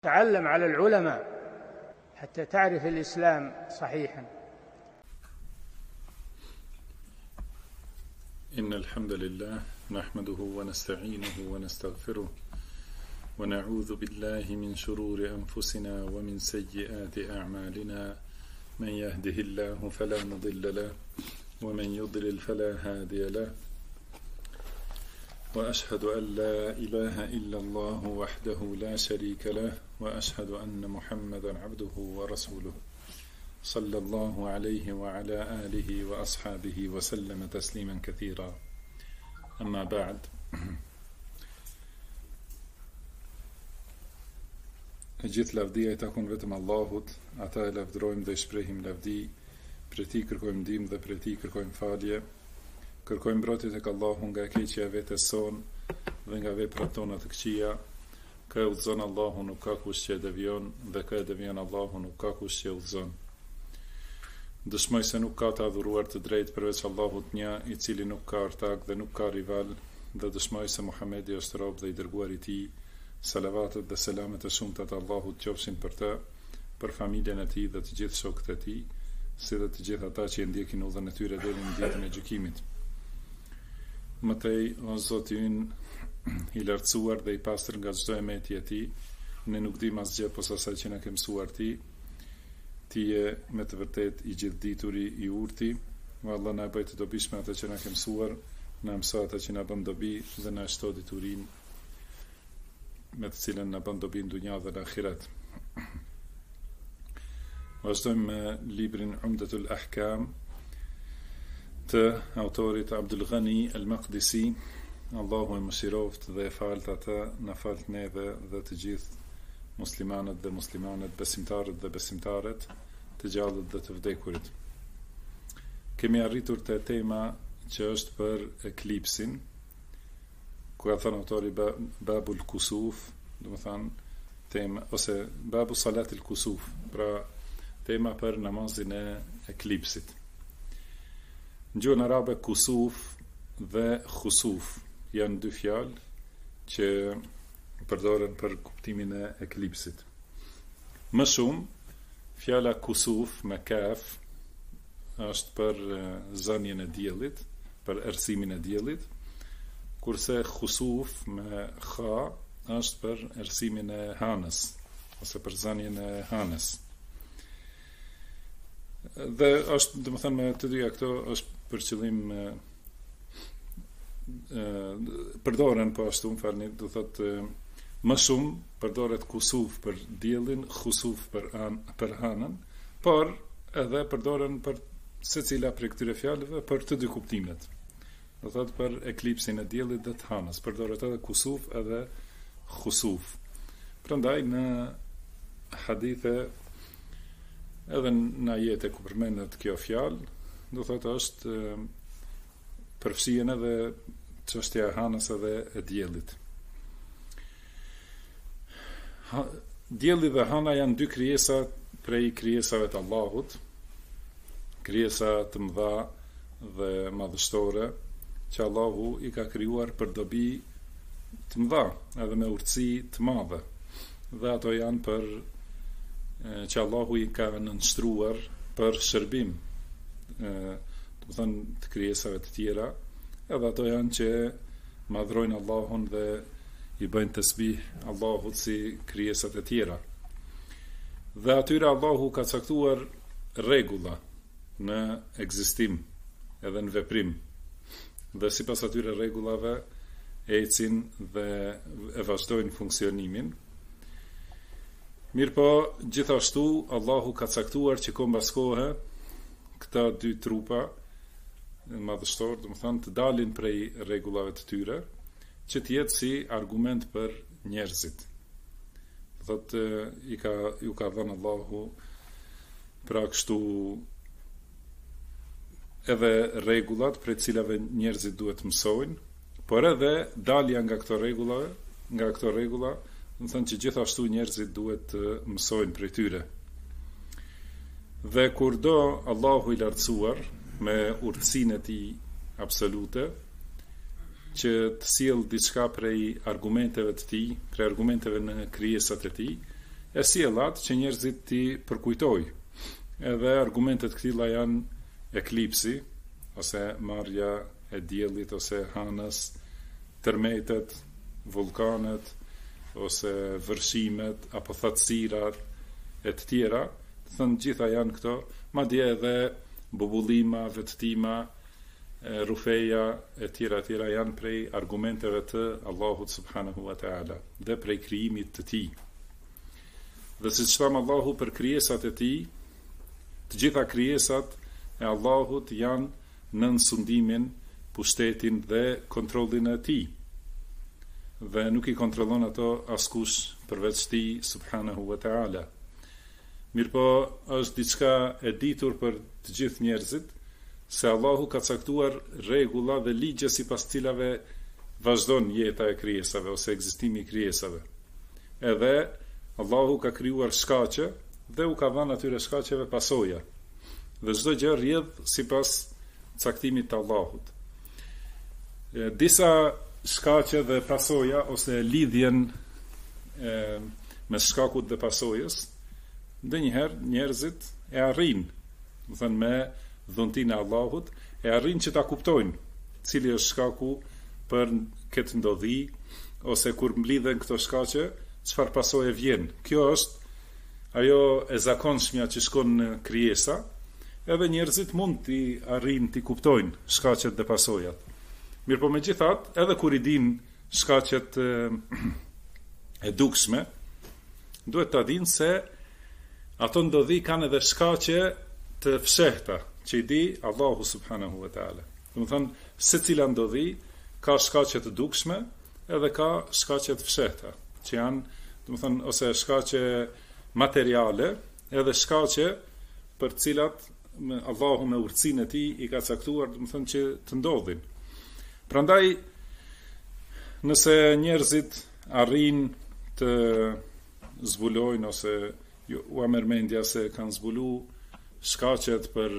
تعلم على العلماء حتى تعرف الإسلام صحيحا. إن الحمد لله نحمده ونستعينه ونستغفره ونعوذ بالله من شرور أنفسنا ومن سيئات أعمالنا. من يهده الله فلا مضل له ومن يضلل فلا هادي له، وأشهد أن لا إله إلا الله وحده لا شريك له، وأشهد أن محمدا عبده ورسوله صلى الله عليه وعلى آله وأصحابه وسلم تسليما كثيرا. أما بعد، gjithë lavdia I takon vetëm Allahut, ata e lavdrojmë dhe shprehim lavdi, prej Tij kërkojmë ndihmë dhe prej Tij kërkojmë falje. Kërkojmë mbrojtje tek Allahu nga keqja e vetes son dhe nga veprat tona të këqija. Kë udhëzon Allahu nuk ka kush që e devion, dhe kë e devion Allahu nuk ka kush që e udhëzon. Dëshmoj se nuk ka të adhuruar të drejtë përveç Allahut një, I cili nuk ka ortak dhe nuk ka rival, dhe dëshmoj se Muhamedi është rob dhe I dërguar I Tij. Salavatet dhe selamet e shumta të Allahut qofshin për të, për familjen e tij dhe të gjithë shokët e tij, si dhe të gjithë ata që e ndjekin udhën e tyre deri në ditën e gjykimit. Mëtej, o Zoti ynë I lartësuar dhe I pastër nga çdo emeti e tij, ne nuk dim asgjë posa asaj që na ke mësuar ti. Ti je me të vërtet I gjithdituri, I urti, o Allah na bëj të dobishme atë që na ke mësuar, na mëso atë që na bën dobi dhe na shto diturinë me të cilën na bën dobi në dunja dhe në ahiret. Vazhdojmë me librin Umdatul Ahkam të autorit Abdul Ghani al-Maqdisi. Allahu e mëshiroft dhe e falt atë, na falt neve dhe të gjithë muslimanët dhe muslimanet, besimtarët dhe besimtaret, të gjallët dhe të vdekurit. Kemi arritur te tema që është për eklipsin, ku ka thënë autori Babul Kusuf, do të thënë tema, ose Babu Salatil Kusuf, pra tema për namazin e eklipsit. Në gjuhën arabe kusuf dhe khusuf janë dy fjalë që përdoren për kuptimin e eklipsit. Më shumë, fjala kusuf me kaf është për zënjen e diellit, për errësimin e diellit, kurse khusuf me kha është për errësimin e hanës, ose për zënjen e hanës. Dhe është, domethënë, me të dyja këto është për qëllim përdoren po ashtu, më do thotë më shumë përdoret kusuf për diellin, khusuf për hanën, por edhe përdoren për secila prej këtyre fjalëve për të dy kuptimet. Do thotë për eklipsin e diellit dhe të hanës, përdoret edhe kusuf edhe khusuf. Prandaj në hadithe edhe në ajete ku përmendet kjo fjalë, do thotë është përfshihen edhe çështja e hanës edhe e diellit. Dielli dhe hana janë dy krijesa prej krijesave të Allahut, krijesa të mëdha dhe madhështore, që Allahu I ka krijuar për dobi të mëdha, edhe me urtësi të madhe. Dhe ato janë për që Allahu I ka nënshtruar për shërbim, do të thënë të krijesave të tjera, edhe ato janë që madhrojnë Allahun dhe I bëjnë tasbih Allahut si krijesat e tjera. Dhe atyre Allahu ka caktuar rregulla në ekzistim edhe në veprim. Dhe sipas atyre rregullave ecin dhe e vazhdojnë funksionimin. Mirë po, gjithashtu Allahu ka caktuar që kombas kohe këta dy trupa madhështor, do të thënë, të dalin prej rregullave të tyre, që të jetë si argument për njerëzit. Thotë ju ka dhënë Allahu pra kështu edhe rregullat prej cilave njerëzit duhet mësojnë, por edhe dalja nga këto rregulla, do të thënë që gjithashtu njerëzit duhet të mësojnë prej tyre. Dhe kur do Allahu I lartësuar me urtësinë e Tij absolute, që të sjell diçka prej argumenteve të Tij, prej argumenteve në krijesat e Tij, e sjellat që njerëzit ti përkujtoj. Edhe argumentet këtilla janë eklipsi, ose marrja e diellit, ose hanës, tërmetet, vulkanet, ose vërshimet, apo thatësirat, e të tjera, të thënë gjitha janë këto, madje edhe bubullima, vetëtima, rufeja, e tjera janë prej argumenteve të Allahut subhanahu wa ta'ala, dhe prej krijimit të tij. Dhe siç thamë Allahu për krijesat e tij, të gjitha krijesat e Allahut janë nën sundimin, pushtetin dhe kontrollin e tij. Dhe nuk i kontrollon ato askush përveç tij subhanahu wa ta'ala. Mirpo është diçka e ditur për të gjithë njerëzit se Allahu ka caktuar rregulla dhe ligje sipas cilave vazhdon jeta e krijesave ose ekzistimi i krijesave. Edhe Allahu ka krijuar shkaqe dhe u ka dhënë atyre shkaqeve pasoja. Dhe çdo gjë rrjedh sipas caktimit të Allahut. Disa shkaqe dhe pasoja ose lidhjen me shkakut dhe pasojës, ndonjëherë njerëzit e arrin, do thënë me dhuntin e Allahut, e arrin që ta kuptojnë cili është shkaku për këtë ndodhi, ose kur mblidhen këto shkaqe, çfarë pasoje vjen. Kjo është ajo e zakonshmja që shkon në krijesa, edhe njerëzit mund t'i arrin t'i kuptojnë shkaqet dhe pasojat. Mirë po megjithatë, edhe kur i din shkaqet e dukshme, duhet ta dinë se ato ndodhi kanë edhe shkaqe të fshehta, që i di Allahu subhanahu wa ta'ala. Do të thonë, secila ndodhi ka shkaqe të dukshme, edhe ka shkaqe të fshehta, që janë, do të thonë, ose shkaqe materiale, edhe shkaqe për cilat Allahu me urtësinë e tij i ka caktuar, do të thonë, që të ndodhin. Prandaj, nëse njerëzit arrin të zbulojnë ose u amërmendja se kanë zbulu shkaqet për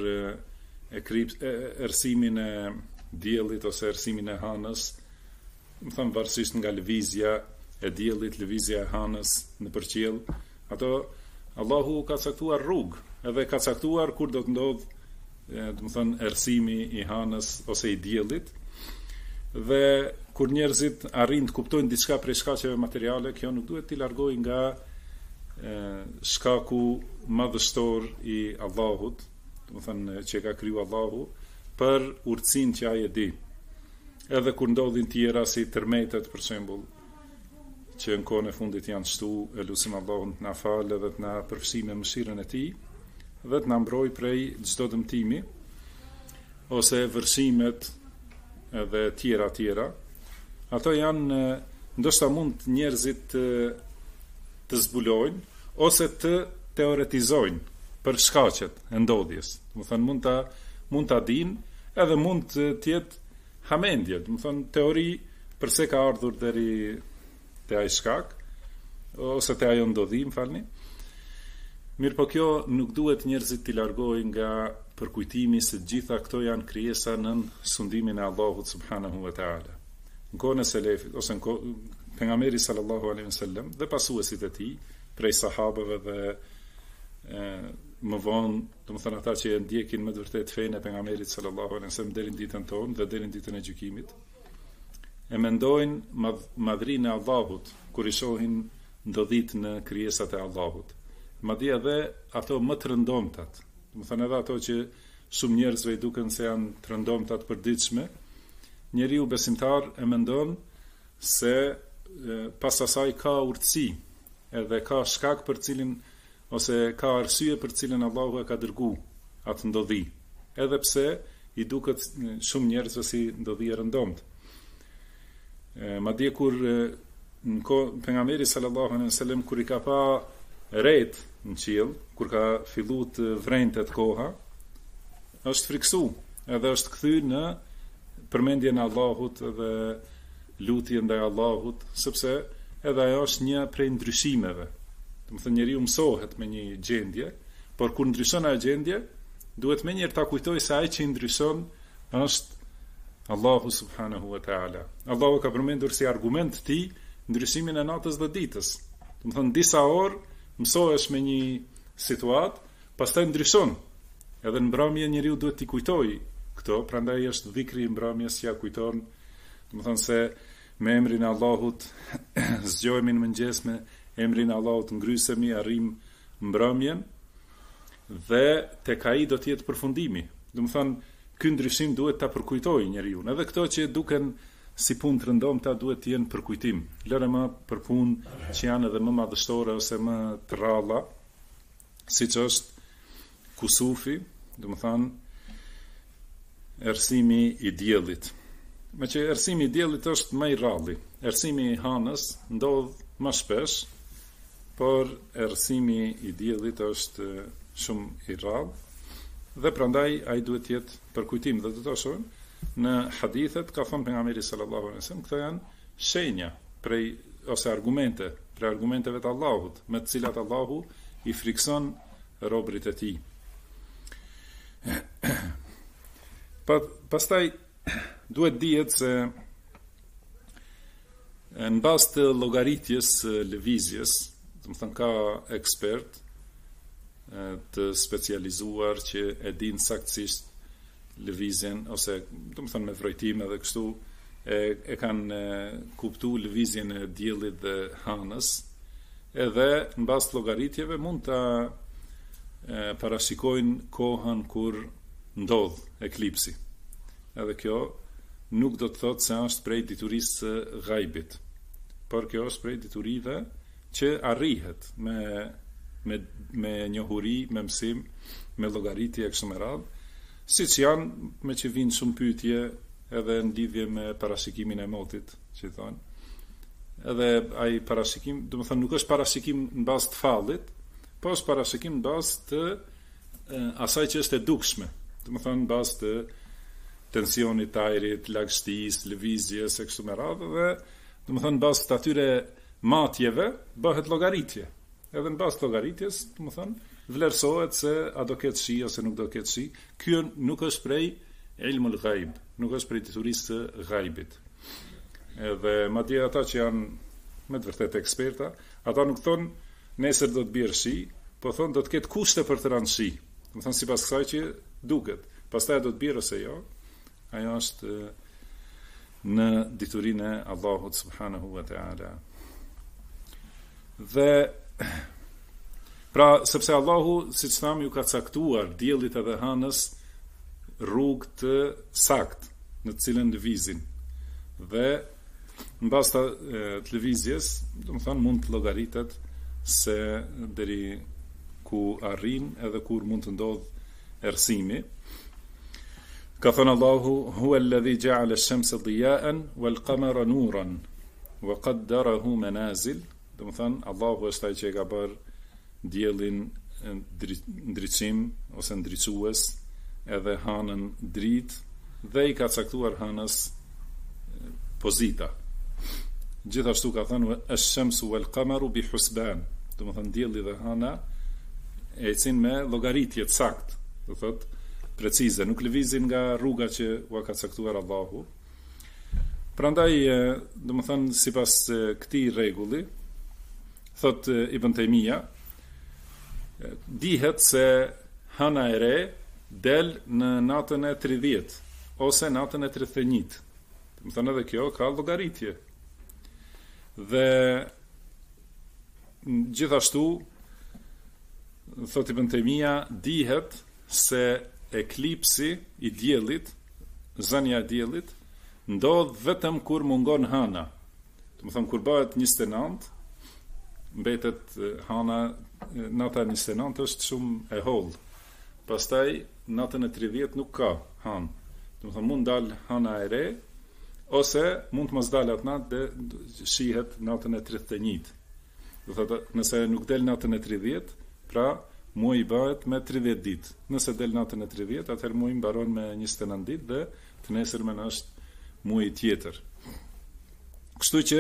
ersimin e diellit ose ersimin e hanës, më thënë varësisht nga lëvizja e diellit, lëvizja e hanës në përqiell, ato Allahu ka caktuar rrugë, edhe ka caktuar kur do të ndodh, do të thënë ersimi i hanës ose i diellit, dhe kur njerëzit arrin të kuptojnë diçka prej shkaqeve materiale, kjo nuk duhet t'i largojë nga shkaku madhështor i Allahut, do të thënë që ka kriju Allahu, për urtësinë që ai e di. Edhe kur ndodhin tjera si tërmetet për shembull, që në kohën e fundit janë shtu, e lutim Allahun të na falë dhe të na përfshijë me mëshirën e tij, dhe të na mbrojë prej çdo dëmtimi, ose vërshimet edhe tjera. Ato janë, ndoshta mund njerëzit të zbulojnë, ose të teoretizojnë për shkaqet e ndodhjes. Do të thënë mund ta dinë, edhe mund të jetë hamendje, do të thënë teori përse ka ardhur deri te ai shkak ose te ajo ndodhi, më falni. Mirë po kjo nuk duhet njerëzit t'i largojnë nga përkujtimi se gjitha këto janë krijesa nën sundimin e Allahut subhanahu wa ta'ala. Në kohën e selefit ose pejgamberi sallallahu alaihi wasallam dhe pasuesit e tij, prej sahabëve dhe më vonë, domethënë ata që e ndjekin më të vërtet fenë e pejgamberit sallallahu alaihi wasallam deri në ditën tonë dhe deri në ditën e gjykimit, e mendojnë madhrinë e Allahut kur i shohin ndodhit në krijesat e Allahut. Madje edhe ato më të rëndomtat, domethënë edhe ato që shumë njerëzve i duken se janë të rëndomtat përditshme, njeriu besimtar e mendon se pas asaj ka urtësi, edhe ka shkak për cilin ose ka arsye për cilin Allahu e ka dërgu atë ndodhi, edhe pse i duket shumë njerëzve si ndodhi e rëndomt. Madje kur pejgamberi sallallahu alaihi wasallam kur i ka pa ret në qiell, kur ka filluar të vrentet koha, është friksu, edhe është kthy në përmendjen e Allahut dhe lutjen ndaj Allahut, sepse edhe ajo është një prej ndryshimeve. Do të thënë njeriu mësohet me një gjendje, por kur ndryshon ajo gjendje, duhet menjëherë ta kujtoj se ai që i ndryshon është Allahu subhanahu wa ta'ala. Allahu ka përmendur si argument të tij ndryshimin e natës dhe ditës. Do të thënë disa orë mësohesh me një situatë, pastaj ndryshon. Edhe në mbrëmje njeriu duhet t'i kujtojë këto, prandaj është dhikri i mbrëmjes që ja kujton, domethënë se me emrin e Allahut zgjohemi në mëngjes, me emrin e Allahut ngrysemi, arrim mbrëmjen dhe tek ai do të jetë përfundimi. Domethënë ky ndryshim duhet ta përkujtojë njeriu. Edhe këto që duken si punë të rëndomta duhet të jenë për kujtim. Lëre më për punë që janë edhe më madhështore ose më të rralla, siç është kusufi, domethënë erësimi i diellit. Me që erësimi i diellit është më i rralli. Erësimi i hanës ndodh më shpesh, por erësimi i diellit është shumë i rrallë dhe prandaj ai duhet të jetë për kujtim. Dhe do të shohim në hadithet ka thënë pejgamberi sallallahu alaihi wasallam, këto janë shenja prej ose argumente për argumenteve të Allahut, me të cilat Allahu i frikson robërit e tij. Pastaj duhet dihet se në bazë të llogaritjes lëvizjes, do të thënë ka ekspert të specializuar që e din saktësisht lëvizjen ose do të thënë me vrojtim edhe kështu e kanë kuptuar lëvizjen e diellit dhe hanës, edhe në bazë të llogaritjeve mund ta parashikojnë kohën kur ndodh eklipsi. Edhe kjo nuk do të thotë se është prej diturisë së ghaibit, por kjo është prej diturive që arrihet me njohuri, me mësim, me llogaritje e kështu me radhë, siç janë me që vinë shumë pyetje edhe në lidhje me parashikimin e motit, që thonë. Edhe ai parashikim, do të thënë nuk është parashikim në bazë të fallit, po është parashikim në bazë të asaj që është e dukshme. Do të thënë në bazë të tensionit të ajrit, lagështisë, lëvizjes e kështu me radhë, dhe do të thënë në bazë të atyre matjeve bëhet llogaritje. Edhe në bazë të llogaritjes, do të thënë vlerësohet se a do ketë shi ose nuk do ketë shi. Ky nuk është prej ilmul ghaib, nuk është prej diturisë së ghaibit. Edhe madje ata që janë me të vërtetë eksperta, ata nuk thonë nesër do të bjerë shi, po thonë do të ketë kushte për të rënë shi. Do të thonë sipas kësaj që duket. Pastaj do të bjerë ose jo. Ajo është në diturinë e Allahut subhanahu wa taala. Dhe pra, sepse Allahu, siç thamë, ju ka caktuar diellit edhe hanës rrugë të saktë në të cilën lëvizin. Dhe në bazë të lëvizjes, do të thonë mund të llogaritet se deri ku arrin edhe kur mund të ndodh errësimi. Ka thënë Allahu, huwa alladhi ja'ala ash-shamsa diya'an wal-qamara nuran wa qaddarahu manazil. Do të thonë Allahu është ai që e ka bërë diellin ndriçim ose ndriçues, edhe hanën dritë dhe i ka caktuar hanës pozita. Gjithashtu ka thënë ash-shamsu wal-qamaru bi husban. Do të thënë dielli dhe hana ecin me llogaritje të saktë, do thotë precize, nuk lëvizin nga rruga që u ka caktuar Allahu. Prandaj, do të thënë sipas këtij rregulli, thot Ibn Taymija, dihet se hana e re del në natën e 30 ose natën e 31. Do të thënë edhe kjo ka llogaritje. Dhe gjithashtu thot Ibn Taymija, dihet se eklipsi i diellit, zënia e diellit, ndodh vetëm kur mungon hana. Do të thënë kur bëhet 29, mbetet hana, nata 29 është shumë e hollë. Pastaj natën e 30 nuk ka hanë. Do të thënë mund dal hana e re ose mund të mos dalë atë natë dhe shihet natën e 31. Do thotë nëse nuk del natën e 30, pra muaji bëhet me 30 ditë. Nëse del natën e 30, atëherë muaji mbaron me 29 ditë dhe të nesërmen është muaji tjetër. Kështu që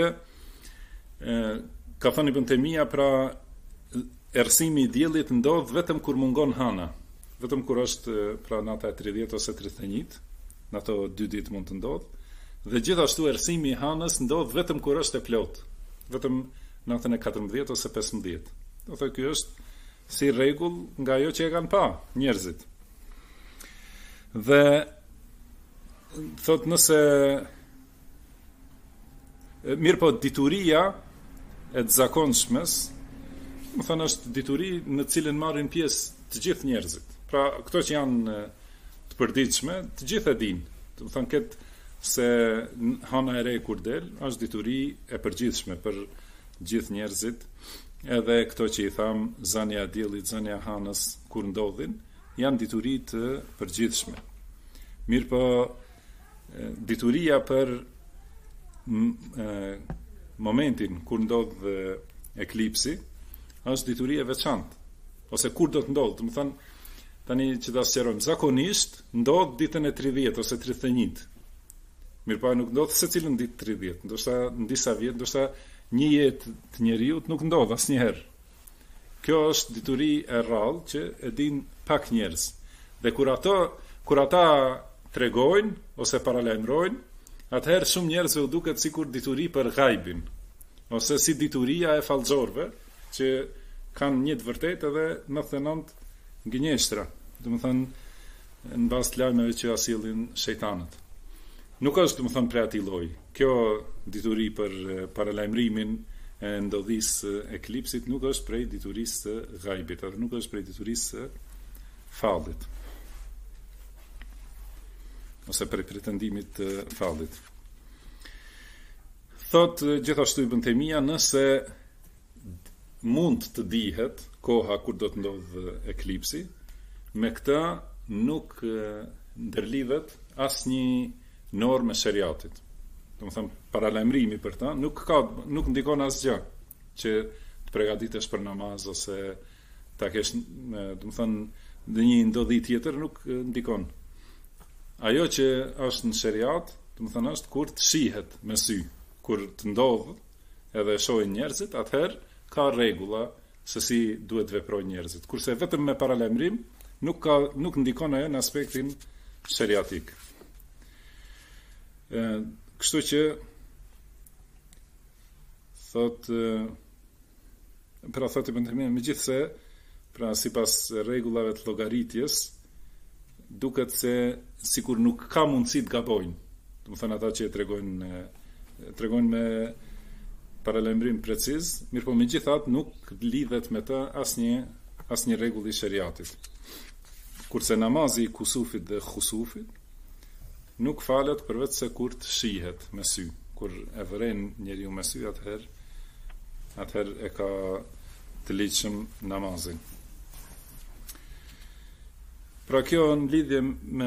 ka thënë Ibn Taymija, pra errësimi i diellit ndodh vetëm kur mungon hana, vetëm kur është pra nata e 30 ose 31, në ato 2 ditë mund të ndodh, dhe gjithashtu errësimi i hanës ndodh vetëm kur është e plot, vetëm natën e 14 ose 15. Do thotë ky është si rregull nga ajo që e kanë pa njerëzit. Dhe thot nëse mirë po dituria e të zakonshmes, më thënë është dituri në cilën marrin pjesë të gjithë njerëzit. Pra këto që janë të përditshme, të gjithë e dinë. Do të thonë këtë se hana e re kur del, është dituri e përgjithshme për gjithë njerëzit, edhe këto që i tham zania e diellit, zania e hanës kur ndodhin, janë dituri të përgjithshme. Mirë po dituria për momentin kur ndodh eklipsi është dituri e veçantë, ose kur do të ndodhë. Do të thonë tani që ta sqarojmë, zakonisht ndodh ditën e 30 ose 31. Mirëpo nuk ndodh secilën ditë 30, ndoshta në disa vjet, ndoshta një jetë të njeriut nuk ndodh asnjëherë. Kjo është dituri e rrallë që e din pak njerëz. Dhe kur ata tregojnë ose paralajmërojnë, atëherë shumë njerëzve u duket sikur dituri për gajbin, ose si dituria e fallxorëve që kanë një të vërtetë edhe 99 gënjeshtra, domethënë në bazë të lajmeve që asillin shejtanët. Nuk është domethënë prej atij lloji. Kjo dituri për paralajmërimin e ndodhisë eklipsit nuk është prej diturisë së gajbit, apo nuk është prej diturisë së fallit, ose prej pretendimit të fallit. Thot gjithashtu Ibn Taymija, nëse mund të dihet koha kur do të ndodhë eklipsi, me këtë nuk ndërlidhet asnjë normë e shariatit. Domethënë paralajmërimi për ta nuk ndikon asgjë që të përgatitesh për namaz ose ta kesh, domethënë në një ndodhi tjetër nuk ndikon. Ajo që është në shariat, domethënë është kur të shihet me sy, kur të ndodh edhe shohin njerëzit, atëherë ka rregulla se si duhet veprojnë njerëzit. Kurse vetëm me paralajmërim nuk ndikon ajo në aspektin shariatik. Kështu që thot Ibn Taymija, megjithse pra sipas rregullave të llogaritjes duket se sikur nuk ka mundësi të gabojnë. Domethënë ata që tregojnë me paralajmërim preciz, mirëpo megjithatë nuk lidhet me të asnjë rregull i shariatit. Kurse namazi i kusufit dhe khusufit nuk falet përveç se kur të shihet me sy. Kur e vëren njeriu me sy, atëherë e ka të ligjshëm namazin. Pra kjo në lidhje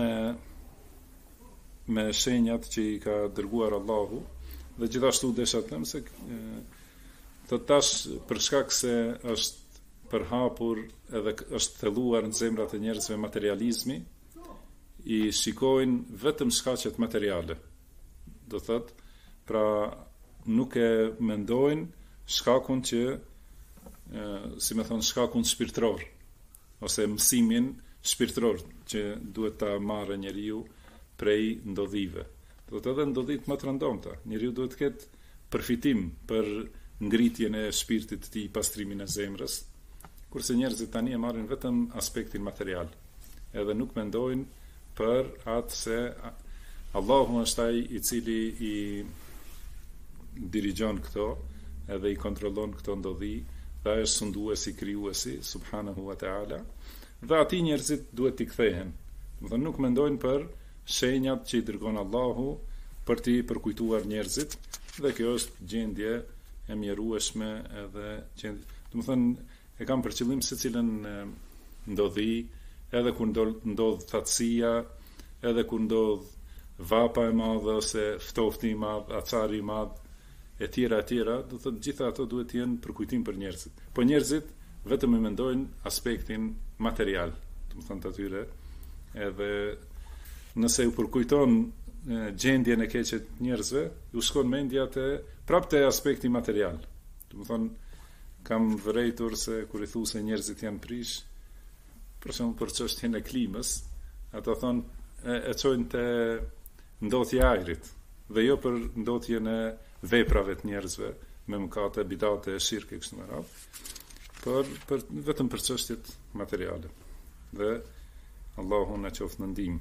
me shenjat që i ka dërguar Allahu, dhe gjithashtu desha të them se të tash për shkak se është përhapur edhe është thelluar në zemrat e njerëzve materializmi, i shikojnë vetëm shkaqet materiale. Do thot, pra nuk e mendojnë shkakun që si më thon shkakun shpirtëror ose mësimin shpirtëror që duhet ta marrë njeriu prej ndodhive. Do të edhe ndodhit më të rëndomta. Njeriu duhet të ketë përfitim për ngritjen e shpirtit të tij, pastrimin e zemrës, kurse njerëzit tani e marrin vetëm aspektin material. Edhe nuk mendojnë për atë se Allahu është ai i cili i dirigjon këto, edhe i kontrollon këto ndodhi, dhe ai është sunduesi, krijuesi subhanahu wa taala, dhe atij njerëzit duhet t'i kthehen. Domethënë nuk mendojnë për shenjat që i dërgon Allahu për t'i përkujtuar njerëzit, dhe kjo është gjendje e mjerueshme edhe domethënë e kam për qëllim secilën ndodhi, edhe kur ndodh thatësia, edhe kur ndodh vapa e madhe ose ftofti i madh, acari i madh, e tjera, do thotë gjitha ato duhet të jenë përkujtim për njerëzit. Po njerëzit vetëm e mendojnë aspektin material, domethënë të atyre, edhe nëse u përkujton gjendjen e keqe të njerëzve, u shkon mendja prapë te aspekti material. Domethënë kam vërejtur se kur i thu se njerëzit janë prish, për shembull për çështjen e klimës, ata thonë e çojnë te ndodhja e ajrit, dhe jo për ndodhjen e veprave të njerëzve me mëkate, bidate, shirke kështu me radhë. por vetëm për çështjet materiale. Dhe Allahu na qoft në ndihmë.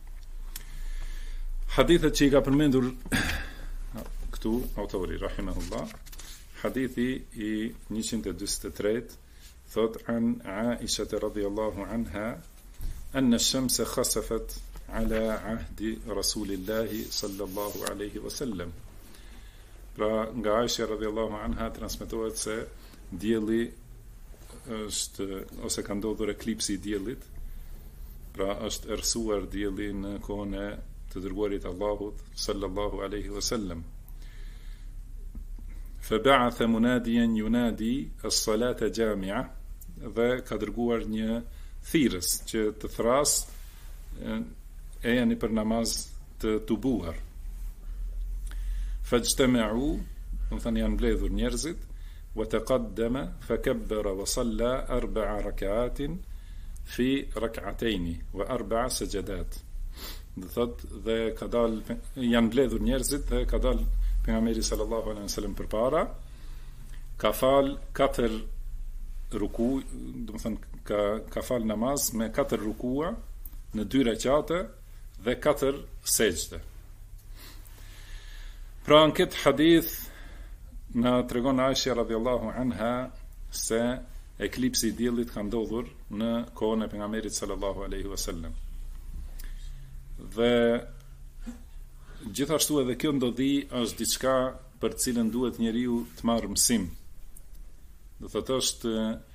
Hadithet që I ka përmendur këtu autori rahimahullah, hadithi I 143 thot an Aisha radhiyallahu anha anna ash-shamsa khasafat ala ahdi Rasulillahi sallallahu alaihi wasallam. Pra nga Aisha radhiyallahu anha transmetohet se dielli është ose ka ndodhur eklipsi I diellit, pra është errësuar dielli në kohën e të dërguarit Allahut sallallahu alaihi wasallam. Fab'atha munadiyan yunadi as-salata jami'a, dhe ka dërguar një thirrës që të thras e janë për namaz të tubuar. Fajtama'u, do të thënë janë mbledhur njerëzit, wa taqaddama fakabbara wa salla 4 rak'atin fi rak'atayn wa 4 sajadat. Do thotë dhe ka dal janë mbledhur njerëzit dhe ka dal pejgamberi sallallahu alaihi wasallam përpara, ka fal 4 ruku, do të thënë ka fal namaz me 4 rukua në 2 rekate dhe 4 sejdë. Pra në këtë hadith na tregon Aisha radhiyallahu anha se eklipsi I diellit ka ndodhur në kohën e pejgamberit sallallahu alaihi wasallam. Dhe gjithashtu edhe kjo ndodhi është diçka për cilën duhet njeriu të marrë mësim. Do thotë është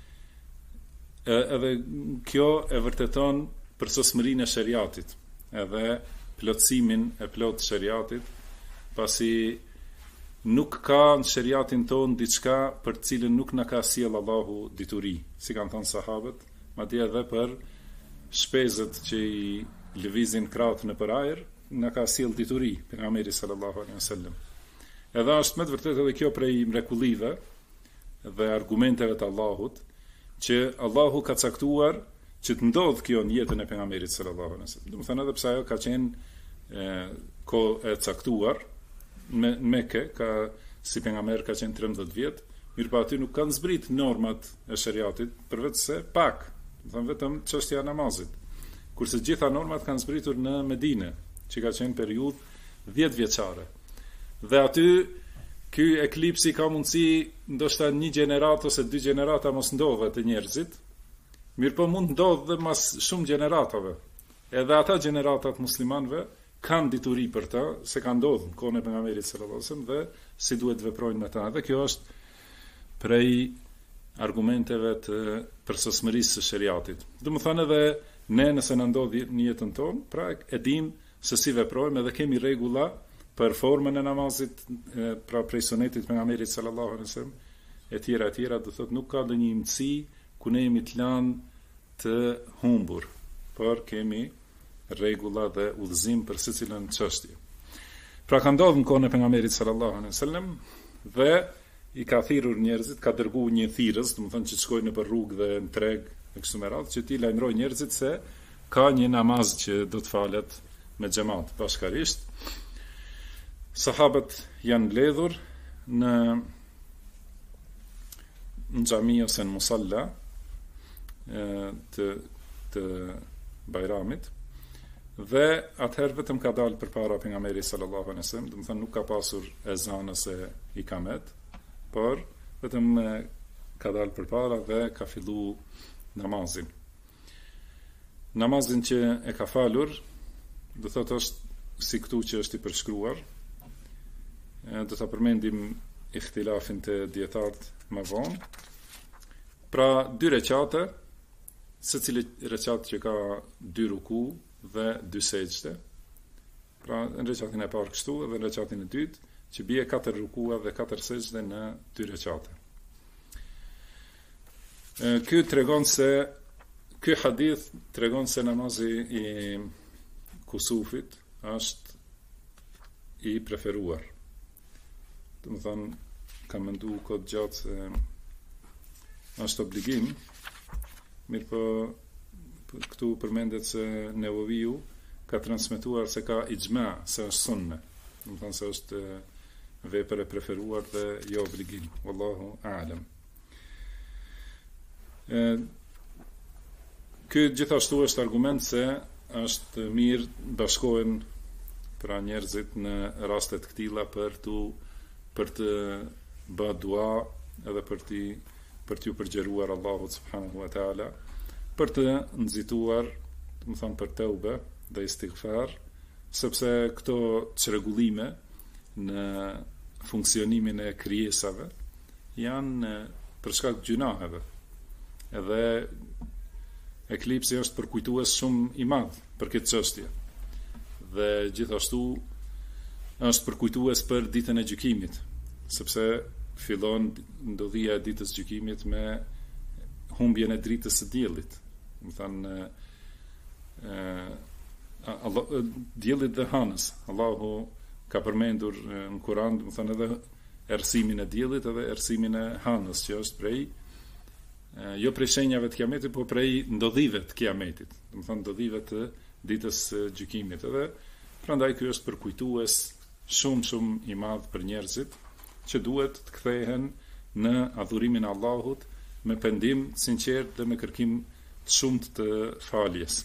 edhe kjo e vërteton përsosmërinë e shariatit, edhe plotësimin e plot shariatit, pasi nuk ka në shariatin ton diçka për cilën nuk na ka sjell Allahu dituri, si kanë thënë sahabët, madje edhe për shpezët që I lëvizin krahët nëpër ajër, na ka sjell dituri pejgamberi sallallahu alaihi wasallam. Edhe është me të vërtetë edhe kjo prej mrekullive dhe argumenteve të Allahut, që Allahu ka caktuar që të ndodh kjo në jetën e pejgamberit sallallahu alaihi wasallam. Do të thënë edhe pse ajo ka qenë kohë e caktuar në Mekë, si pejgamber ka qenë 13 vjet, mirë pa aty nuk kanë zbrit normat e shariatit, përveç se pak, do të thënë vetëm çështja e namazit. Kurse gjitha normat kanë zbritur në Medinë, që ka qenë periudhë 10 vjeçare. Dhe aty ky eklipsi ka mundësi ndoshta 1 gjenerat ose 2 gjenerata mos ndodhet te njerëzit, mirë po mund ndodh dhe mas shumë gjeneratave. Edhe ata gjeneratat muslimanëve kanë dituri për ta, se ka ndodhur në kohën e pejgamberit sallallahu alajhi wasallam dhe si duhet veprojnë me ta. Dhe kjo është prej argumenteve të përsosmërisë së shariatit. Domethënë edhe ne nëse na ndodh në jetën tonë, pra e dim se si veprojmë edhe kemi rregulla për formën e namazit, pra prej sunetit pejgamberit sallallahu alajhi wasallam, etj, do thotë nuk ka ndonjë mundësi ku ne jemi të lanë të humbur, por kemi rregulla dhe udhëzim për secilën çështje. Pra ka ndodhur në kohën e pejgamberit sallallahu alajhi wasallam dhe I ka thirrur njerëzit, ka dërguar një thirrës, domethënë që të shkojnë nëpër rrugë dhe në treg e kështu me radhë, që t'i lajmërojë njerëzit se ka një namaz që do të falet me xhamat bashkarisht. Sahabët janë mbledhur në xhami ose në musalla të Bajramit, dhe atëherë vetëm ka dalë përpara pejgamberit sallallahu alajhi wasallam, do të thënë nuk ka pasur ezan ose ikamet, por vetëm ka dalë përpara dhe ka filluar namazin. Namazin që e ka falur, do thotë është si këtu që është I përshkruar. Do ta përmendim ihtilafin të dietarët më vonë. Pra 2 recate, secili recat që ka 2 ruku dhe 2 sejdë. Pra në recatin e parë kështu dhe në recatin e dytë që bie 4 rukua dhe 4 sejdë në 2 recate. Ky hadith tregon se namazi I kusufit është I preferuar. Do të thënë kam menduar kod gjatë se është obligim, mirë po këtu përmendet se Nevoviu ka transmetuar se ka ixhma, se është sunne. Do të thënë se është vepër e preferuar dhe jo obligim. Wallahu a'lam. Ky gjithashtu është argument se është mirë bashkohen pra njerëzit në rastet këtilla për të bërë dua edhe për t'ju përgjeruar Allahut subhanahu wa taala, për të nxituar, do të thonë për teube dhe istighfar, sepse këto çrregullime në funksionimin e krijesave janë për shkak të gjunaheve. Edhe eklipsi është përkujtues shumë i madh për këtë çështje. Dhe gjithashtu është përkujtues për ditën e gjykimit, sepse fillon ndodhia e ditës gjykimit me humbjen e dritës së diellit. Do thënë diellit dhe hanës. Allahu ka përmendur në Kur'an, do thënë edhe errësimin e diellit edhe errësimin e hanës, që është prej jo prej shenjave të kiametit, por prej ndodhive të kiametit. Do thënë ndodhive të ditës së gjykimit. Edhe prandaj ky është përkujtues shumë i madh për njerëzit që duhet të kthehen në adhurimin e Allahut me pendim të sinqert dhe me kërkim të shumt të faljes.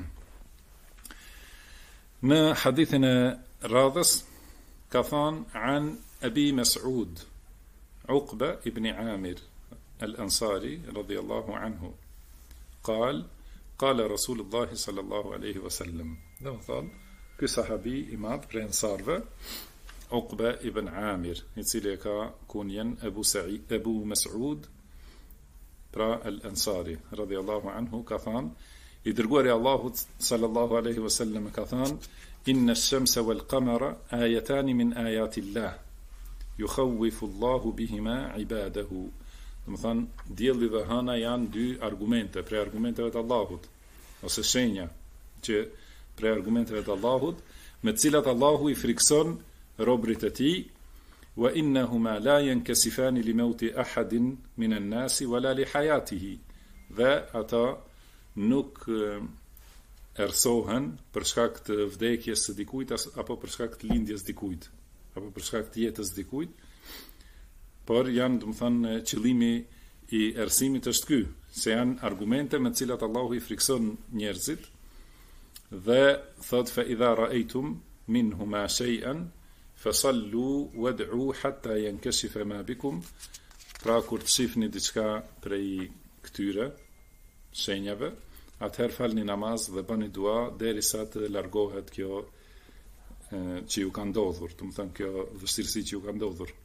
Në hadithin e radhës ka thënë an Abi Mas'ud Uqba ibn Amir الأنصاري رضي الله عنه قال رسول الله صلى الله عليه وسلم. ده قال ky sahabi i madh prej ansarve, Uqba ibn Amir, i cili ka kunjen Abu Mas'ud, pra al-Ansari radhiyallahu anhu, ka thënë, i dërguari i Allahut sallallahu alaihi wasallam ka thënë, inna ash-shamsa wal-qamara ayatan min ayati Allah yukhawwifu Allahu bihima ibadahu. Do të thonë, dielli dhe hëna janë dy argumente prej argumenteve të Allahut, ose shenja që prej argumenteve të Allahut, me të cilat Allahu i frikson robrit e tij, wa innahuma la yankasifani li mauti ahadin min an-nasi wala li hayatihi. Dhe ata nuk errësohen për shkak të vdekjes së dikujt apo për shkak të lindjes dikujt, apo për shkak të jetës dikujt. Por janë, do të thënë, qëllimi i errësimit është ky, se janë argumente me të cilat Allahu i frikson njerëzit dhe thot fa idha ra'aytum minhuma shay'an fasallu wad'u hatta yankashifa ma bikum. Pra kur të shihni diçka prej këtyre shenjave, atëherë falni namaz dhe bëni dua derisa të largohet kjo që ju ka ndodhur, do të thënë kjo vështirësi që ju ka ndodhur.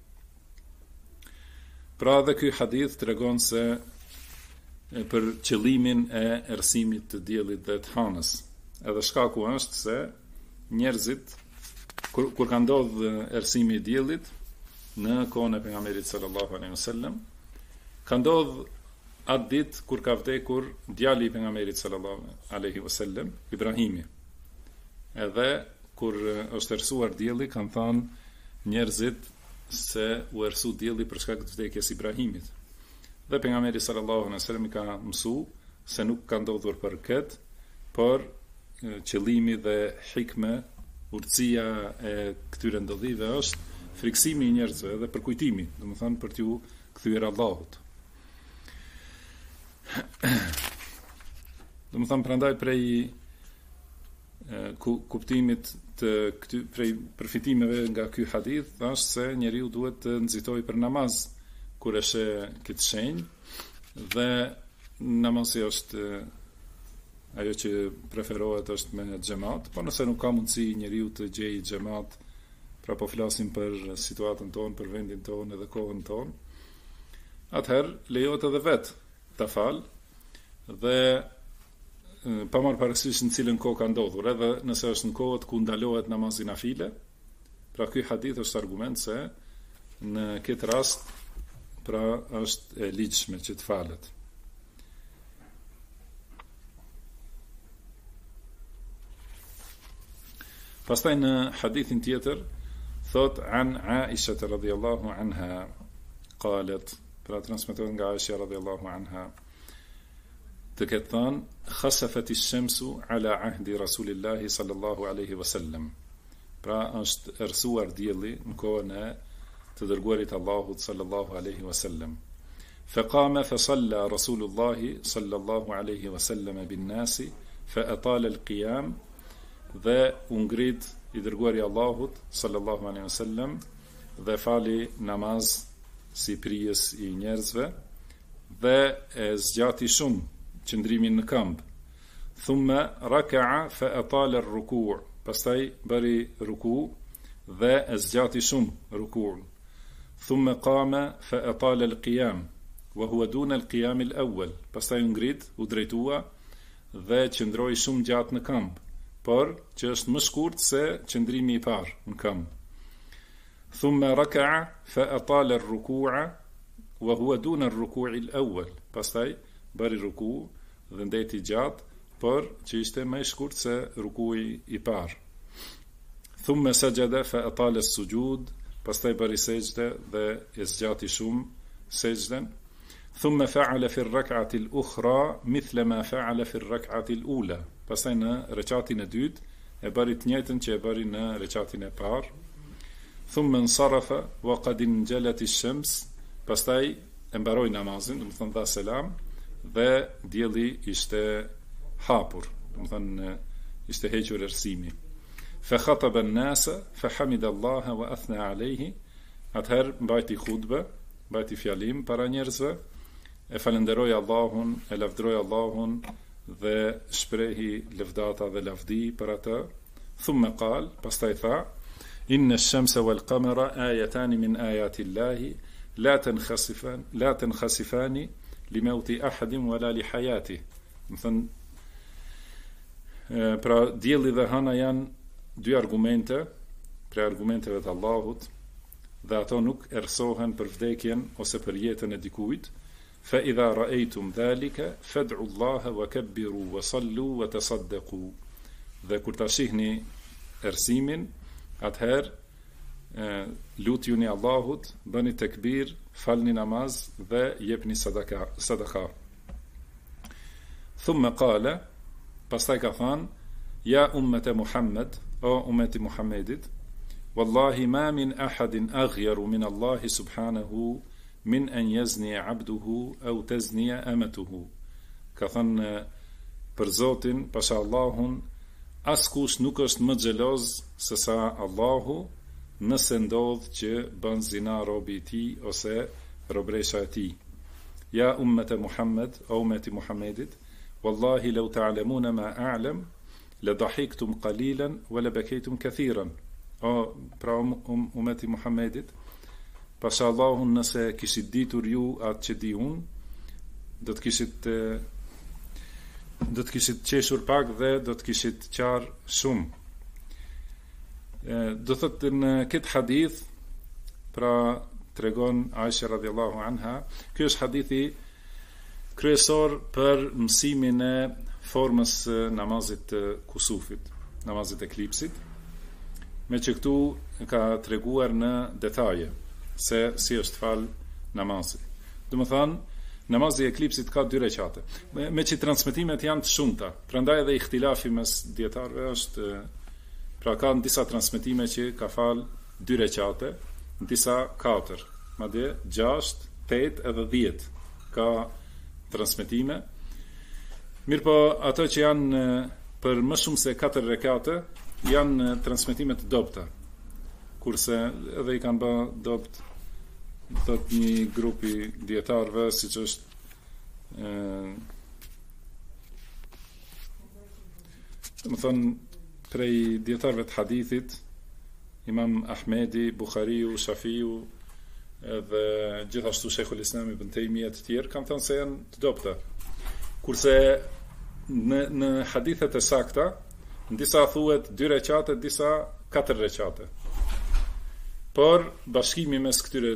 Pra dhe ky hadith tregon se për qëllimin e errësimit të diellit dhe të hanës. Edhe shkaku është se njerëzit kur ka ndodhur errësimi i diellit në kohën e pejgamberit sallallahu alaihi wasallam, ka ndodhur atë ditë kur ka vdekur djali i pejgamberit sallallahu alaihi wasallam, Ibrahimi. Edhe kur është errësuar dielli, kanë thënë njerëzit se u errësu dielli për shkak të vdekjes Ibrahimit. Dhe pejgamberi sallallahu alaihi wasallam i ka mësuar se nuk ka ndodhur për këtë, por qëllimi dhe hikme, urtësia e këtyre ndodhive është friksimi i njerëzve dhe përkujtimi, domethënë për t'u kthyer Allahut. Domethënë prandaj prej kuptimit të prej përfitimeve nga ky hadith është se njeriu duhet të nxitojë për namaz kur e sheh këtë shenjë, dhe namazi është ajo që preferohet është me xhamat, por nëse nuk ka mundësi njeriu të gjejë xhamat, pra po flasim për situatën tonë, për vendin tonë edhe kohën tonë, atëherë lejohet edhe vetë ta fal dhe pa marrë parasysh në cilën kohë ka ndodhur, edhe nëse është në kohët ku ndalohet namazi nafile. Pra ky hadith është argument se në këtë rast pra është e ligjshme që të falet. Pastaj në hadithin tjetër thot an Aisha radhiyallahu anha qalet, pra transmetohet nga Aisha radhiyallahu anha, të ketë thënë, khasafat ash-shamsu ala ahdi Rasulillahi sallallahu alaihi wasallam. Pra është errësuar dielli në kohën e të dërguarit Allahut sallallahu alaihi wasallam. فقام فصلى رسول الله صلى الله عليه وسلم بالناس فأطال القيام dhe u ngrit I dërguari Allahut sallallahu alaihi wasallam dhe fali namaz si prijes I njerëzve dhe e zgjati shumë qëndrimin në këmbë. Thumma raka'a fa atala ar-ruku', pastaj bëri ruku dhe e zgjati shumë ruku'un. Thumma qama fa atala al-qiyam wa huwa duna al-qiyam al-awwal, pastaj u ngrit, u drejtua dhe qëndroi shumë gjatë në këmbë, por që është më shkurt se qëndrimi I parë në këmbë. Thumma raka'a fa atala ar-ruku'a wa huwa duna ar-ruku'i al-awwal, pastaj bëri ruku dhe ndeti gjatë, por që ishte më I shkurt se ruku'i I parë. Thumma sajada fa atala as-sujud, pastaj bëri sejdë dhe e zgjati shumë sejdën. Thumma fa'ala fi ar-rak'ati al-ukhra mithla ma fa'ala fi ar-rak'ati al-ula, pastaj në rekatin e dytë e bëri të njëjtën që e bëri në rekatin e parë. Thumma insarafa wa qad injalat ash-shams, pastaj e mbaroi namazin, do të thonë dha selam dhe dielli ishte hapur, do të thonë ishte hequr ersimi. Fa khataba an-nasa fa hamida Allah wa athna alayhi, atëherë mbajti hutbë, mbajti fjalim para njerëzve, e falenderoi Allahun, e lavdroi Allahun dhe shprehi lëvdata dhe lavdi për atë. Thumma qal, pastaj tha: inna ash-shamsa wal qamara ayatan min ayati Allahi la tankhasifani li mauti ahadin wala li hayati. Do thënë, pra dielli dhe hëna janë dy argumente për argumenteve të Allahut dhe ato nuk errësohen për vdekjen ose për jetën e dikujt. Fa idha ra'aytum dhalika fad'u Allaha wa kabbiru wa sallu wa tasaddaqu. Dhe kur ta shihni errësimin, atëherë lutjuni Allahut, bëni tekbir, falni namaz dhe jepni sadaka. Thumma qala, pastaj ka thënë: ja ummata Muhammad, o ummeti Muhammedit, wallahi ma min ahadin aghyaru min Allah subhanahu min an yazni abduhu au tazni amatuhu. Ka thënë për Zotin, pasha Allahun, askush nuk është më xheloz se sa Allahu nëse ndodh që bën zina robi I tij ose robresha e tij. Ja ummata Muhammad, o ummeti Muhammedit, wallahi law ta'lamuna ma a'lam la dahiktum qalilan wa la bakaytum kathiran. O pra ummeti Muhammedit, pasha Allahun, nëse kishit ditur ju atë që di unë, do të kishit qeshur pak dhe do të kishit qarë shumë. Do thotë në këtë hadith, pra tregon Aisha radhiyallahu anha, ky është hadithi kryesor për mësimin e formës namazit të kusufit, namazit e eklipsit, me që këtu ka treguar në detaje se si është fal namazi. Do të thonë, namazi I eklipsit ka 2 rekate. Me që transmetimet janë të shumta, prandaj edhe ihtilafi mes dietarëve është, pra ka në disa transmetime që ka fal 2 rekate, në disa 4, madje 6, 8 edhe 10 ka transmetime. Mirë po, ato që janë për më shumë se 4 rekate janë transmetime të dobta, kurse edhe I kanë bë dobt thot një grupi dietarëve, siç është do të thonë prej dietarëve të hadithit, Imam Ahmedi, Bukhariu, Shafiu edhe gjithashtu Sheikhul Islam Ibn Taymija të tjerë kanë thënë se janë të dobta. Kurse në hadithet e sakta, në disa thuhet 2 rekate, disa 4 rekate. Por bashkimi mes këtyre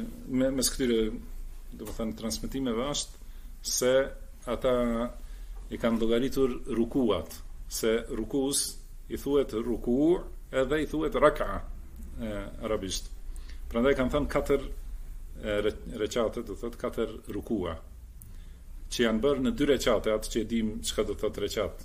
do të thënë transmetimeve është se ata I kanë llogaritur rukuat, se rukus I thuhet ruku edhe I thuhet raka arabisht. Prandaj kanë thënë 4 recate, do thotë 4 rukua, që janë bërë në 2 recate, atë që e dim çka do thotë recat,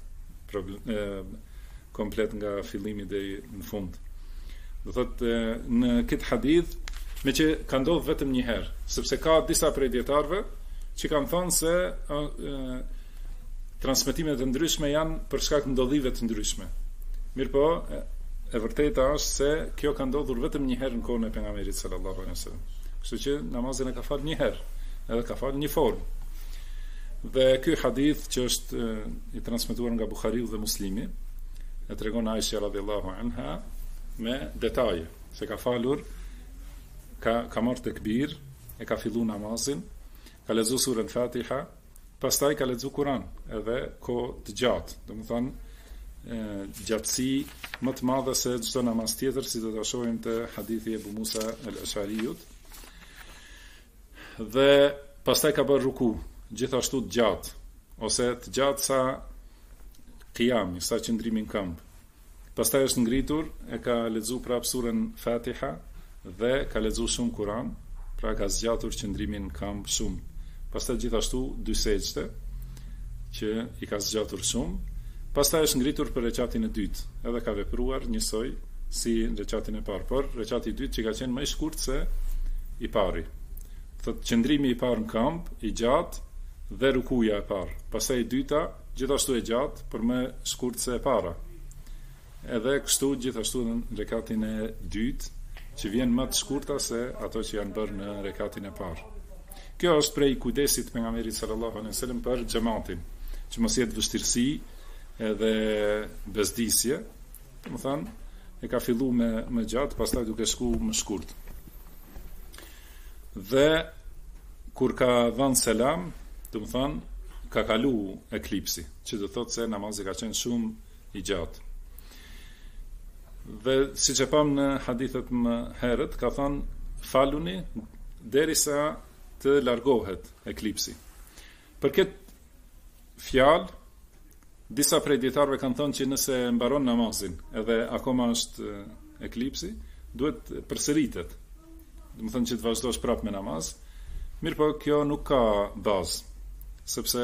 komplet nga fillimi deri në fund. Do thotë në këtë hadith, me që ka ndodhur vetëm një herë, sepse ka disa prej dietarëve që kanë thonë se transmetimet e ndryshme janë për shkak të ndodhive të ndryshme. Mirpo, e vërteta është se kjo ka ndodhur vetëm një herë në kohën e pejgamberit sallallahu alaihi wasallam. Kështu që namazin e ka falë një herë, edhe ka falë një formë. Dhe ky hadith që është i transmetuar nga Buhariu dhe Muslimi, e tregon Aisha radhiyallahu anha me detaje se ka falur, ka marrë tekbir, e ka filluar namazin, ka lexuar surën Fatiha, pastaj ka lexuar Kur'an, edhe kohë të gjatë, domethënë gjatësi më të madhe se çdo namaz tjetër, si do ta shohim te hadithi e Abu Musa al-Ash'ariut. Dhe pastaj ka bërë ruku, gjithashtu të gjatë, ose të gjatë sa qiyami, sa qëndrimi në këmbë. Pastaj është ngritur, e ka lexuar prapë surën Fatiha dhe ka lexuar shumë Kur'an, pra ka zgjatur qëndrimin në këmbë shumë. Pastaj gjithashtu dy sejdë që i ka zgjatur shumë. Pastaj është ngritur për rekatin e dytë, edhe ka vepruar njësoj si rekatin e parë, por rekati i dytë që ka qenë më i shkurtë se i pari. Thotë qëndrimi i parë në këmbë, i gjatë dhe rukuja e parë. Pastaj i dyta gjithashtu e gjatë, por më shkurtë se e para. Edhe kështu gjithashtu në rekatin e dytë, që vjen më të shkurta se ato që janë bërë në rekatin e parë. Kjo është prej kujdesit pejgamberit sallallahu alaihi wasallam për xhamatin, që mos jetë vështirësi edhe bezdisje, domethënë e ka filluar me gjatë, pastaj duke shkuar më shkurt. Dhe kur ka dhënë selam, domethënë ka kalu eklipsi, që do thotë se namazi ka qenë shumë i gjatë. Dhe siç e pam në hadithet më herët, ka thënë faluni derisa të largohet eklipsi. Për këtë fjalë disa prej dietarëve kanë thënë që nëse mbaron namazin edhe akoma është eklipsi, duhet përsëritet. Domethënë që të vazhdosh prapë me namaz. Mirë po kjo nuk ka bazë, sepse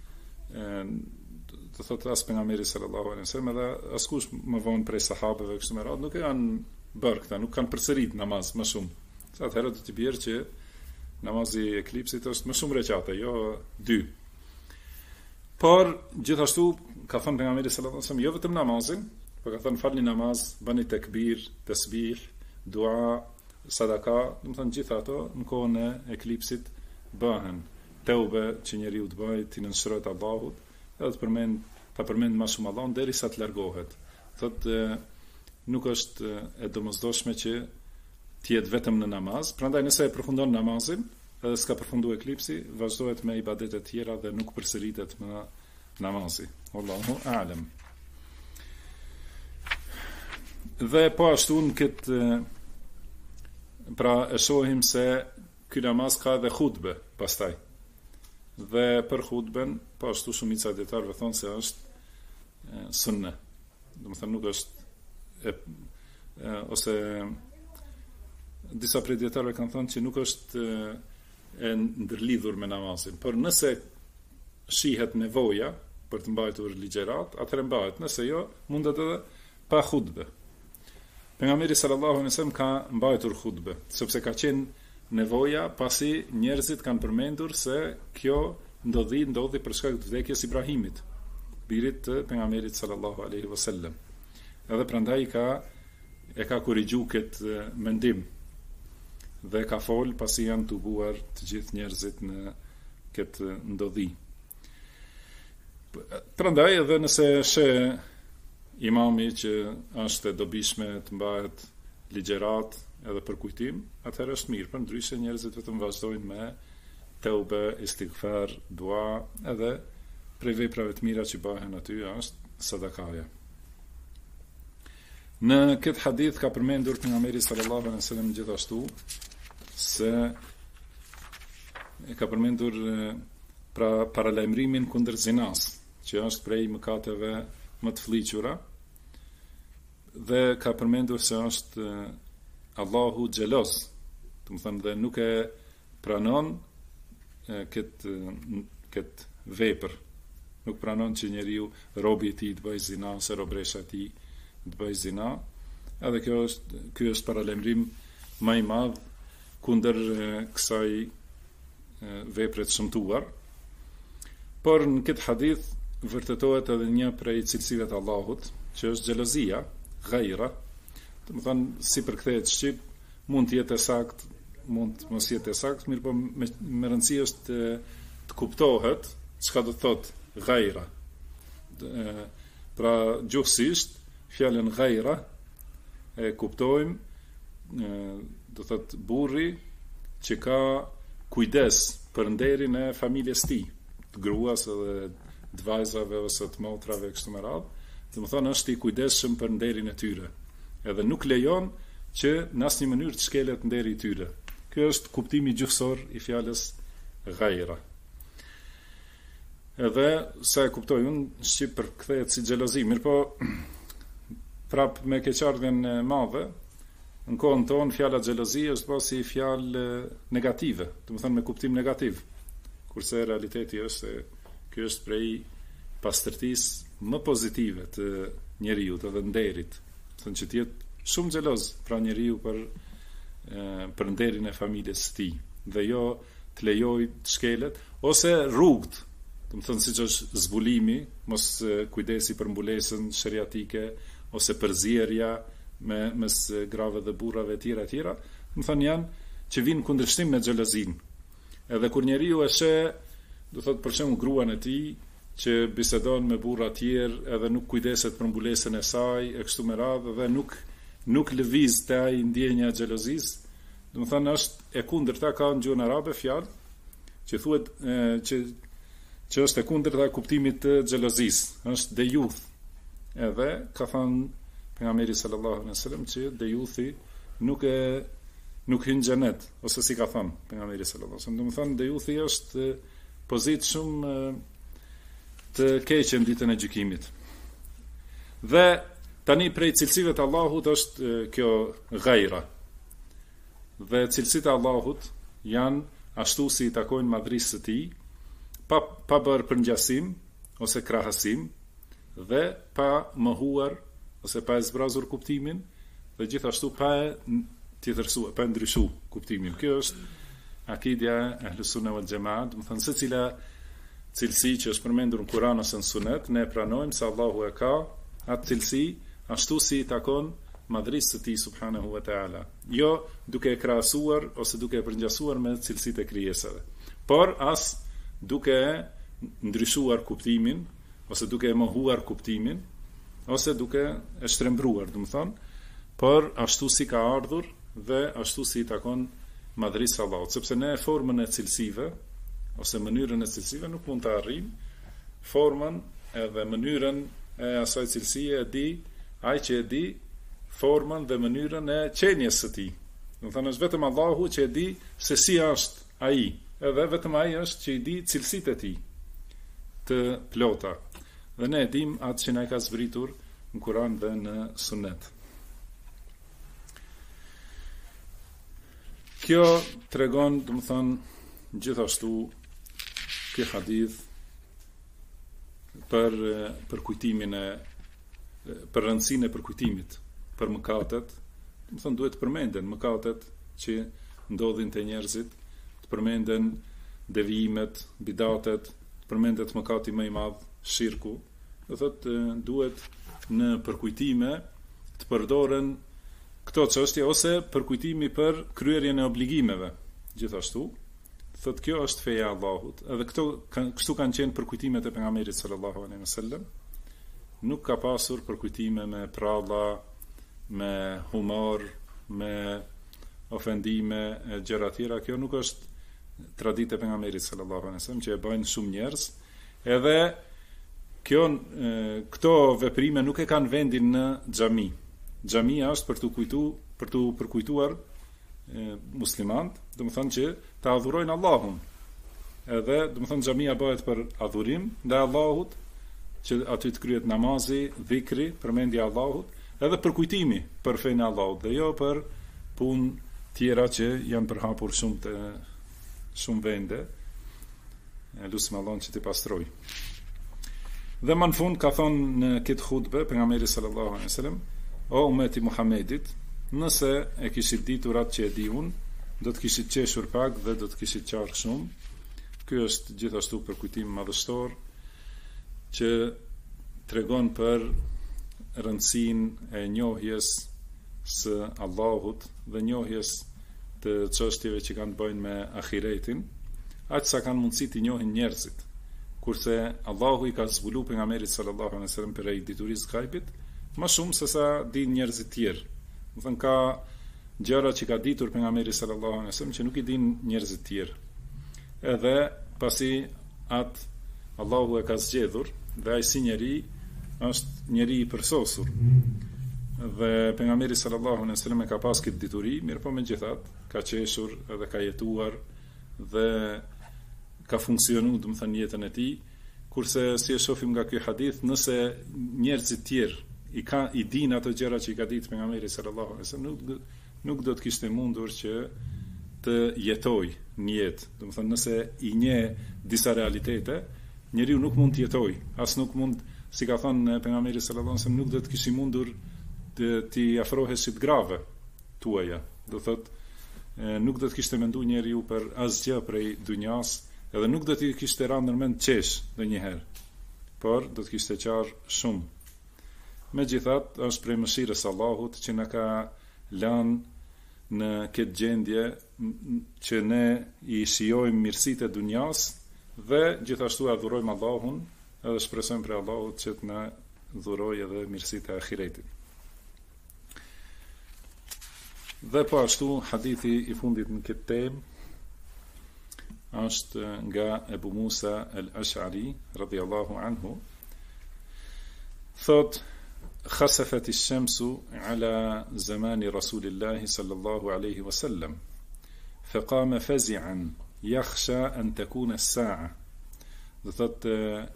do thotë as pejgamberi sallallahu alaihi wasallam edhe askush më vonë prej sahabeve kështu me radhë nuk e kanë bërë këtë, nuk kanë përsërit namaz më shumë. Sa atëherë do të bjerë që namazi i eklipsit është më shumë rekate, jo 2. Por gjithashtu ka thënë pejgamberi sallallahu alaihi wasallam jo vetëm namazin, por ka thënë falni namaz, bëni tekbir, tasbih, dua, sadaka, domethënë gjitha ato në kohën e eklipsit bëhen. Teube që njeriu të bëjë, të nënshtrohet Allahut, edhe ta përmend më shumë Allahun derisa të largohet. Thotë nuk është e domosdoshme që të jetë vetëm në namaz, prandaj nëse e përfundon namazin, edhe s'ka përfunduar eklipsi, vazhdohet me ibadete të tjera dhe nuk përsëritet më namazi. Wallahu a'lam. Dhe po ashtu në këtë pra e shohim se ky namaz ka dhe hutbe pastaj. Dhe për hutben, po ashtu shumica e dietarëve thonë se është sunne. Domethënë nuk është ose disa prej dietarëve kanë thënë që nuk është e ndërlidhur me namazin, por nëse shihet nevoja për të mbajtur ligjërat, atëherë mbahet, nëse jo, mundet edhe pa hutbe. Pejgamberi sallallahu alaihi wasallam ka mbajtur hutbe, sepse ka qenë nevoja pasi njerëzit kanë përmendur se kjo ndodhi për shkak të vdekjes Ibrahimit, birit të pejgamberit sallallahu alaihi wasallam. Edhe prandaj e ka korrigjuar këtë mendim dhe ka fol pasi janë tubuar të gjithë njerëzit në këtë ndodhi. Prandaj edhe nëse imami që është e dobishme të mbahet ligjërat edhe për kujtim, atëherë është mirë, për ndryshe njerëzit vetëm vazhdojnë me teube, istighfar, dua, edhe prej veprave të mira që bëhen aty është sadakaja. Në këtë hadith ka përmendur pejgamberi sallallahu alaihi wasallam gjithashtu se e ka përmendur pra paralajmërimin kundër zinas, që është prej mëkateve më të fllihura, dhe ka përmendur se është Allahu xhelos, do të thënë dhe nuk e pranon këtë vepër, nuk pranon që njeriu robi i tij të bëjë zina ose robresha e tij të bëjë zina, edhe ky është paralajmërim më i madh kundër kësaj vepre të shëmtuar. Por në këtë hadith vërtetohet edhe një prej cilësive të Allahut, që është xhelozia, ghaira. Do të thonë, si përkthehet shqip, mund të jetë sakt, mund të mos jetë sakt, mirë po me rëndësi është të kuptohet çka do të thotë ghaira. Pra gjuhësisht fjalën ghaira e kuptojmë, do thotë burri që ka kujdes për nderin e familjes tij, të gruas edhe të vajzave ose të motrave kështu me radhë. Do të thonë është i kujdesshëm për nderin e tyre. Edhe nuk lejon që në asnjë mënyrë të shkelet nderi i tyre. Ky është kuptimi gjuhësor i fjalës ghaira. Edhe sa e kuptoj unë, shqip përkthehet si xhelozi, mirë po prap me keqardhjen e madhe, në kohën tonë fjala xhelozi është bërë si fjalë negative, do të thonë me kuptim negativ. Kurse realiteti është se ky është prej pastërtisë më pozitive të njeriu dhe nderit, thënë që të jetë shumë xheloz pra njeriu për nderin e familjes së tij dhe jo të lejoj të shkelet ose rrugët, do të thonë siç është zbulimi, mos kujdesi për mbulesën sheriatike ose përzierja mes grave dhe burrave etj. Do të thonë janë që vinë kundërshtim me xhelozin. Edhe kur njeriu e sheh, do thotë për shembull gruan e tij që bisedon me burra të tjerë, edhe nuk kujdeset për mbulesën e saj, e kështu me radhë, dhe nuk lëviz te ai ndjenja e xhelozisë, do të thonë është e kundërta, ka në gjuhën arabe fjalë që thuhet që është e kundërta kuptimit të xhelozisë, është dejuth. Edhe ka thënë pejgamberi sallallahu alaihi wasallam që dejuthi nuk hyn xhenet, ose si ka thënë pejgamberi sallallahu alaihi wasallam. Do të thonë dejuthi është pozitë shumë të keqe në ditën e gjykimit. Dhe tani prej cilësive të Allahut është kjo ghaira. Dhe cilësitë e Allahut janë ashtu si i takojnë madhrisë së tij, pa bërë përngjasim ose krahasim dhe pa mohuar ose pa e zbrazur kuptimin dhe gjithashtu pa tjetërsuar, pa ndryshuar kuptimin. Kjo është akidja e Ahlus Sunne wal Jamaa, do të thonë secila cilësi që është përmendur në Kur'an ose në Sunet, ne pranojmë se Allahu e ka atë cilësi ashtu si i takon madhrisë së tij subhanahu wa taala. Jo duke e krahasuar ose duke e përngjasuar me cilësitë e krijesave, por as duke ndryshuar kuptimin ose duke e mohuar kuptimin ose duke e shtrembruar, do të thonë, por ashtu si ka ardhur dhe ashtu si i takon madhrisë së Allahut, sepse ne formën e cilësive ose mënyrën e cilësive nuk mund të arrijmë, formën edhe mënyrën e asaj cilësie e di ai që e di formën dhe mënyrën e qenjes së tij. Do të thonë është vetëm Allahu që e di se si është ai, edhe vetëm ai është që i di cilësitë e tij të plota. Dhe ne e dim atë që na ka zbritur në Kur'an dhe në Sunet. Kjo tregon, do të thonë, gjithashtu ky hadith për kujtimin për rëndësinë e përkujtimit për mëkatet, do të thonë duhet të përmenden mëkatet që ndodhin te njerëzit, të përmenden devijimet, bidatet, të përmendet mëkati më i madh, shirku. Do thotë duhet në përkujtime të përdoren këto çështje ose përkujtimi për kryerjen e obligimeve. Gjithashtu thotë kjo është feja e Allahut, edhe kështu kanë qenë përkujtimet e pejgamberit sallallahu alaihi wasallam. Nuk ka pasur përkujtime me pralla, me humor, me ofendime e gjëra të tjera. Kjo nuk është traditë e pejgamberit sallallahu alaihi wasallam që e bëjnë shumë njerëz. Edhe këto veprime nuk e kanë vendin në xhami. Xhamia është për tu përkujtuar muslimanët, do të thonë që të adhurojnë Allahun. Edhe do të thonë xhamia bëhet për adhurim ndaj Allahut, që aty të kryhet namazi, dhikri, përmendja e Allahut, edhe për kujtimi për fenë e Allahut, dhe jo për punë tjera që janë përhapur shumë vende. Lutim Allahun që t'i pastroj. Dhe më në fund ka thonë në këtë hutbe pejgamberi sallallahu alaihi wasallam: o ummeti Muhamedit, nëse e kishit ditur atë që e di unë, do të kishit qeshur pak dhe do të kishit qarë shumë. Ky është gjithashtu për kujtim madhështor që tregon për rëndësinë e njohjes së Allahut dhe njohjes të çështjeve që kanë të bëjnë me ahiretin, aq sa kanë mundësi të njohin njerëzit. Kurse Allahu i ka zbuluar pejgamberit sallallahu alaihi wasallam për ai diturisë ghaibit, më shumë se sa din njerëzit tjerë. Do të thënë ka gjëra që ka ditur pejgamberi sallallahu alaihi wasallam që nuk i din njerëzit tjerë. Edhe pasi atë Allahu e ka zgjedhur dhe ai si njeri është njeri i përsosur. Dhe pejgamberi sallallahu alaihi wasallam e ka pas këtë dituri, mirë po megjithatë ka qeshur edhe ka jetuar dhe ka funksionuar domethënë jetën e tij, kurse si e shohim nga ky hadith, nëse njerëzit tjerë i din ato gjëra që i ka ditë pejgamberi sallallahu alaihi wasallam, nuk do të kishte mundur që të jetoj një jetë. Domethënë nëse i njeh disa realitete, njeriu nuk mund të jetoj, as nuk mund, si ka thënë pejgamberi sallallahu alaihi wasallam, nuk do të kishte mundur të afrohesit grave tuaja. Do thotë nuk do të kishte menduar njeriu për asgjë prej dunjas, edhe nuk do të kishte rënë në mend qesh ndonjëherë, por do të kishte qarë shumë. Megjithatë, është prej mëshirës Allahut që na ka lënë në këtë gjendje që ne i shijojmë mirësitë e dunjas dhe gjithashtu adhurojmë Allahun, edhe shpresojmë për Allahut që të na dhurojë edhe mirësitë e ahiretit. Dhe po ashtu hadithi i fundit në këtë temë është nga Ebu Musa al-Ash'ari radhiyallahu anhu, thot: خسفت الشمس على زمان رسول الله صلى الله عليه وسلم فقام فزعا يخشى أن تكون الساعة. Do thot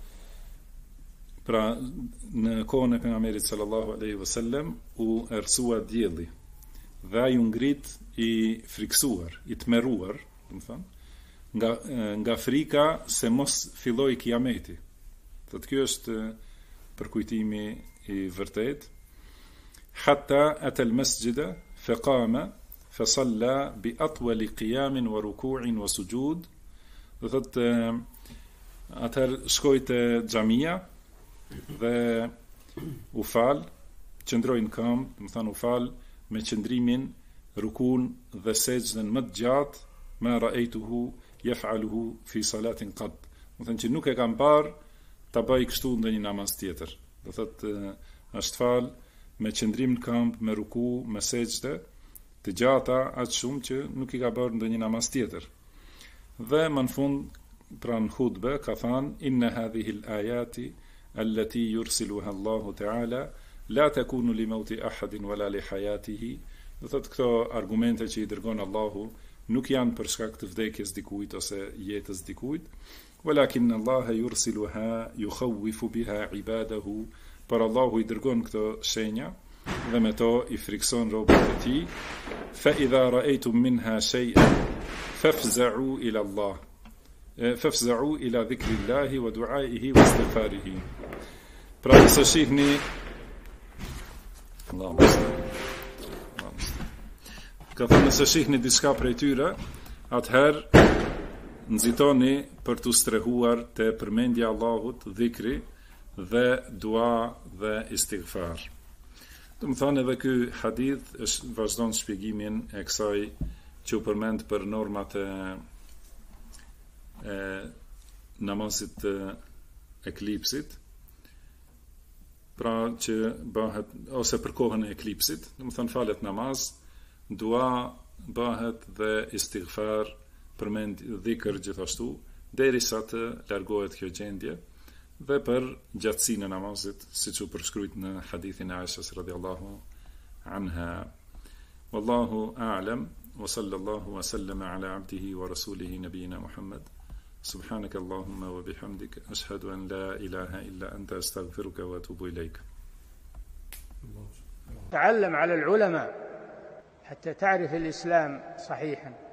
pra në kohën e pejgamberit sallallahu alaihi wasallam u errësua dielli dhe ai u ngrit i friksuar, i tmerruar, domethënë nga frika se mos filloi kiameti. Thot kjo është përkujtimi i vërtet. Hatta ata al-masjida faqama fasalla bi atwal qiyam wa ruku'in wa sujud. Do thot atëherë shkoi te xhamia dhe u fal, qëndroi në këmbë, do të thonë u fal me qëndrimin, rukun dhe sejdën më të gjatë, ma ra'aytuhu yaf'aluhu fi salatin qad. Do të thonë që nuk e kam parë ta bëj kështu ndonjë namaz tjetër. Do thotë është fal me qëndrim në këmbë, me ruku, me sejdë të gjata aq shumë që nuk i ka bërë ndonjë namaz tjetër. Dhe më në fund pra në hutbe ka thënë: inna hadhihi al-ayati allati yursiluha Allahu ta'ala la takunu li mauti ahadin wala li hayatihi. Do thotë këto argumente që i dërgon Allahu nuk janë për shkak të vdekjes dikujt ose jetës dikujt, walakin Allah yursiluha yukhawwifu biha ibadahu, por Allahu i dërgon këto shenja dhe me to i frikson robët e tij. Fa idha ra'aytum minha shay'an fafza'u ila Allah, fafza'u ila dhikrillahi wa du'aihi wa istighfarihi. Pra nëse shihni ka thënë nëse shihni diçka prej tyre, atëherë nxitoni për të strehuar te përmendja Allahut, dhikri dhe dua dhe istighfar. Do të thonë edhe ky hadith është vazhdon shpjegimin e kësaj që u përmend për normat e namazit të eklipsit, pra që bëhet ose për kohën e eklipsit, do të thonë falet namaz, dua bëhet dhe istighfar, përmend dhikr gjithashtu, derisa të largohet kjo gjendje, dhe për gjatësinë e namazit, siç u përshkruajt në hadithin e Aishas radhiyallahu anha. Wallahu a'lam, wa sallallahu wa sallama ala abdihi wa rasulihi nabiyina Muhammad. Subhanaka Allahumma wa bihamdika ashhadu an la ilaha illa anta astaghfiruka wa atubu ilayk. تعلم على العلماء حتى تعرف الإسلام صحيحا.